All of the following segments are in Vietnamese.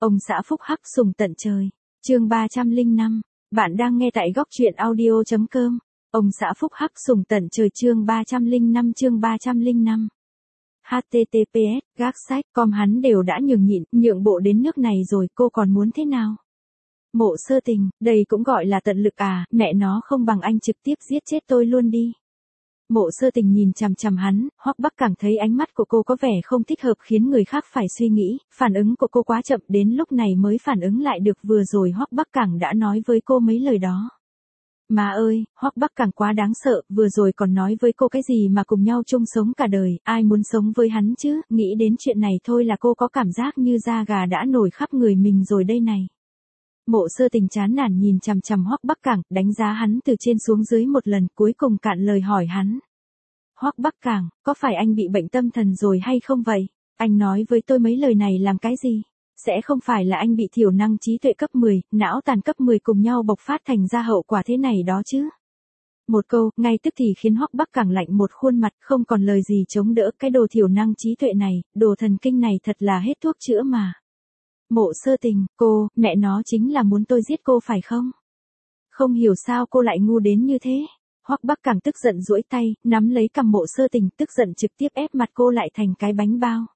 Ông xã phúc hắc sùng tận trời. Chương 305. Bạn đang nghe tại góc truyện audio.com. Ông xã phúc hắc sùng tận trời chương 305. https gác sách com hắn đều đã nhường nhịn, nhượng bộ đến nước này rồi, cô còn muốn thế nào? Mộ Sơ Tình, đây cũng gọi là tận lực à, mẹ nó không bằng anh trực tiếp giết chết tôi luôn đi. Mộ Sơ Tình nhìn chằm chằm hắn, Hoắc Bắc Cảng thấy ánh mắt của cô có vẻ không thích hợp khiến người khác phải suy nghĩ, phản ứng của cô quá chậm, đến lúc này mới phản ứng lại được vừa rồi Hoắc Bắc Cảng đã nói với cô mấy lời đó. Má ơi, Hoắc Bắc Cảng quá đáng sợ, vừa rồi còn nói với cô cái gì mà cùng nhau chung sống cả đời, ai muốn sống với hắn chứ, nghĩ đến chuyện này thôi là cô có cảm giác như da gà đã nổi khắp người mình rồi đây này. Mộ Sơ Tình chán nản nhìn chằm chằm Hoắc Bắc Cảng, đánh giá hắn từ trên xuống dưới một lần, cuối cùng cạn lời hỏi hắn. Hoắc Bắc Cảng, có phải anh bị bệnh tâm thần rồi hay không vậy? Anh nói với tôi mấy lời này làm cái gì? Sẽ không phải là anh bị thiểu năng trí tuệ cấp 10, não tàn cấp 10 cùng nhau bộc phát thành ra hậu quả thế này đó chứ? Một câu, ngay tức thì khiến Hoắc Bắc Cảng lạnh một khuôn mặt, không còn lời gì chống đỡ, cái đồ thiểu năng trí tuệ này, đồ thần kinh này thật là hết thuốc chữa mà. Mộ Sơ Tình, cô, mẹ nó chính là muốn tôi giết cô phải không? Không hiểu sao cô lại ngu đến như thế. Hoắc Bắc Cảng tức giận duỗi tay, nắm lấy cằm Mộ Sơ Tình, tức giận trực tiếp ép mặt cô lại thành cái bánh bao.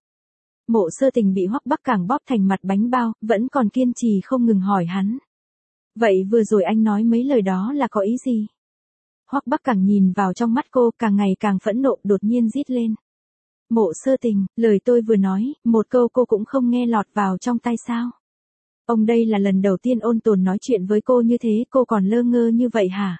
Mộ Sơ Tình bị Hoắc Bắc Cảng bóp thành mặt bánh bao, vẫn còn kiên trì không ngừng hỏi hắn. Vậy vừa rồi anh nói mấy lời đó là có ý gì? Hoắc Bắc Cảng nhìn vào trong mắt cô, càng ngày càng phẫn nộ, đột nhiên rít lên. Mộ Sơ Tình, lời tôi vừa nói, một câu cô cũng không nghe lọt vào trong tai sao? Ông đây là lần đầu tiên ôn tồn nói chuyện với cô như thế, cô còn lơ ngơ như vậy hả?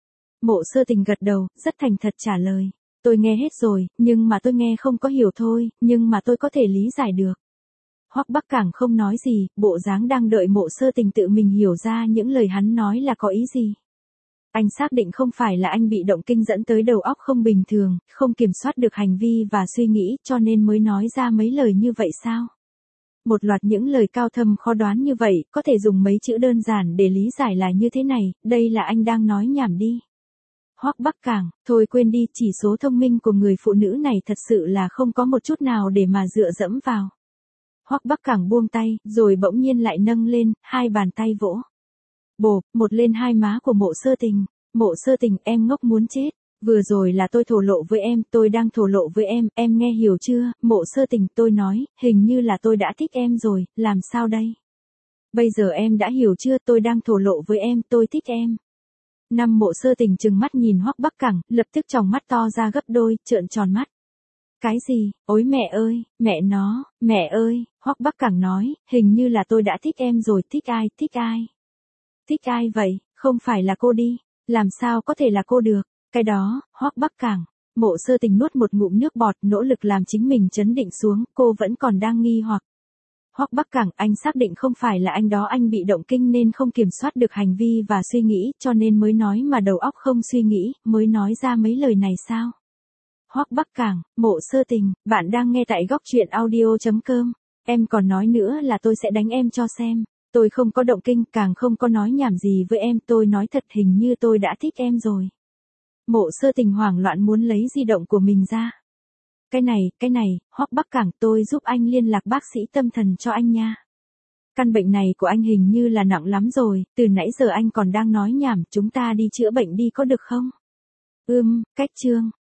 Mộ Sơ Tình gật đầu, rất thành thật trả lời. Tôi nghe hết rồi, nhưng mà tôi nghe không có hiểu thôi, nhưng mà tôi có thể lý giải được. Hoắc Bắc Cảng không nói gì, bộ dáng đang đợi Mộ Sơ Tình tự mình hiểu ra những lời hắn nói là có ý gì. Anh xác định không phải là anh bị động kinh dẫn tới đầu óc không bình thường, không kiểm soát được hành vi và suy nghĩ cho nên mới nói ra mấy lời như vậy sao? Một loạt những lời cao thâm khó đoán như vậy, có thể dùng mấy chữ đơn giản để lý giải là như thế này, đây là anh đang nói nhảm đi. Hoắc Bắc Cảng, thôi quên đi, chỉ số thông minh của người phụ nữ này thật sự là không có một chút nào để mà dựa dẫm vào. Hoắc Bắc Cảng buông tay, rồi bỗng nhiên lại nâng lên, hai bàn tay vỗ. Bộp, một lên hai má của Mộ Sơ Tình. Mộ Sơ Tình, em ngốc muốn chết. Vừa rồi là tôi thổ lộ với em, tôi đang thổ lộ với em nghe hiểu chưa? Mộ Sơ Tình, tôi nói, hình như là tôi đã thích em rồi, làm sao đây? Bây giờ em đã hiểu chưa, tôi đang thổ lộ với em, tôi thích em. Năm Mộ Sơ Tình trừng mắt nhìn Hoắc Bắc Cảng, lập tức tròng mắt to ra gấp đôi, trợn tròn mắt. Cái gì? Ôi mẹ ơi, mẹ nó, mẹ ơi, Hoắc Bắc Cảng nói, hình như là tôi đã thích em rồi, thích ai, thích ai? Thích ai vậy, không phải là cô đi, làm sao có thể là cô được, cái đó, Hoắc Bắc Cảng. Mộ Sơ Tình nuốt một ngụm nước bọt, nỗ lực làm chính mình trấn định xuống, cô vẫn còn đang nghi hoặc. Hoắc Bắc Cảng, anh xác định không phải là anh đó, anh bị động kinh nên không kiểm soát được hành vi và suy nghĩ, cho nên mới nói mà đầu óc không suy nghĩ, mới nói ra mấy lời này sao? Hoắc Bắc Cảng, Mộ Sơ Tình, bạn đang nghe tại góc truyện audio.com. Em còn nói nữa là tôi sẽ đánh em cho xem. Tôi không có động kinh, càng không có nói nhảm gì với em, tôi nói thật, hình như tôi đã thích em rồi. Mộ Sơ Tình hoảng loạn muốn lấy di động của mình ra. Cái này, Hoắc Bắc Cảng, tôi giúp anh liên lạc bác sĩ tâm thần cho anh nha. Căn bệnh này của anh hình như là nặng lắm rồi, từ nãy giờ anh còn đang nói nhảm, chúng ta đi chữa bệnh đi có được không? Cách chương.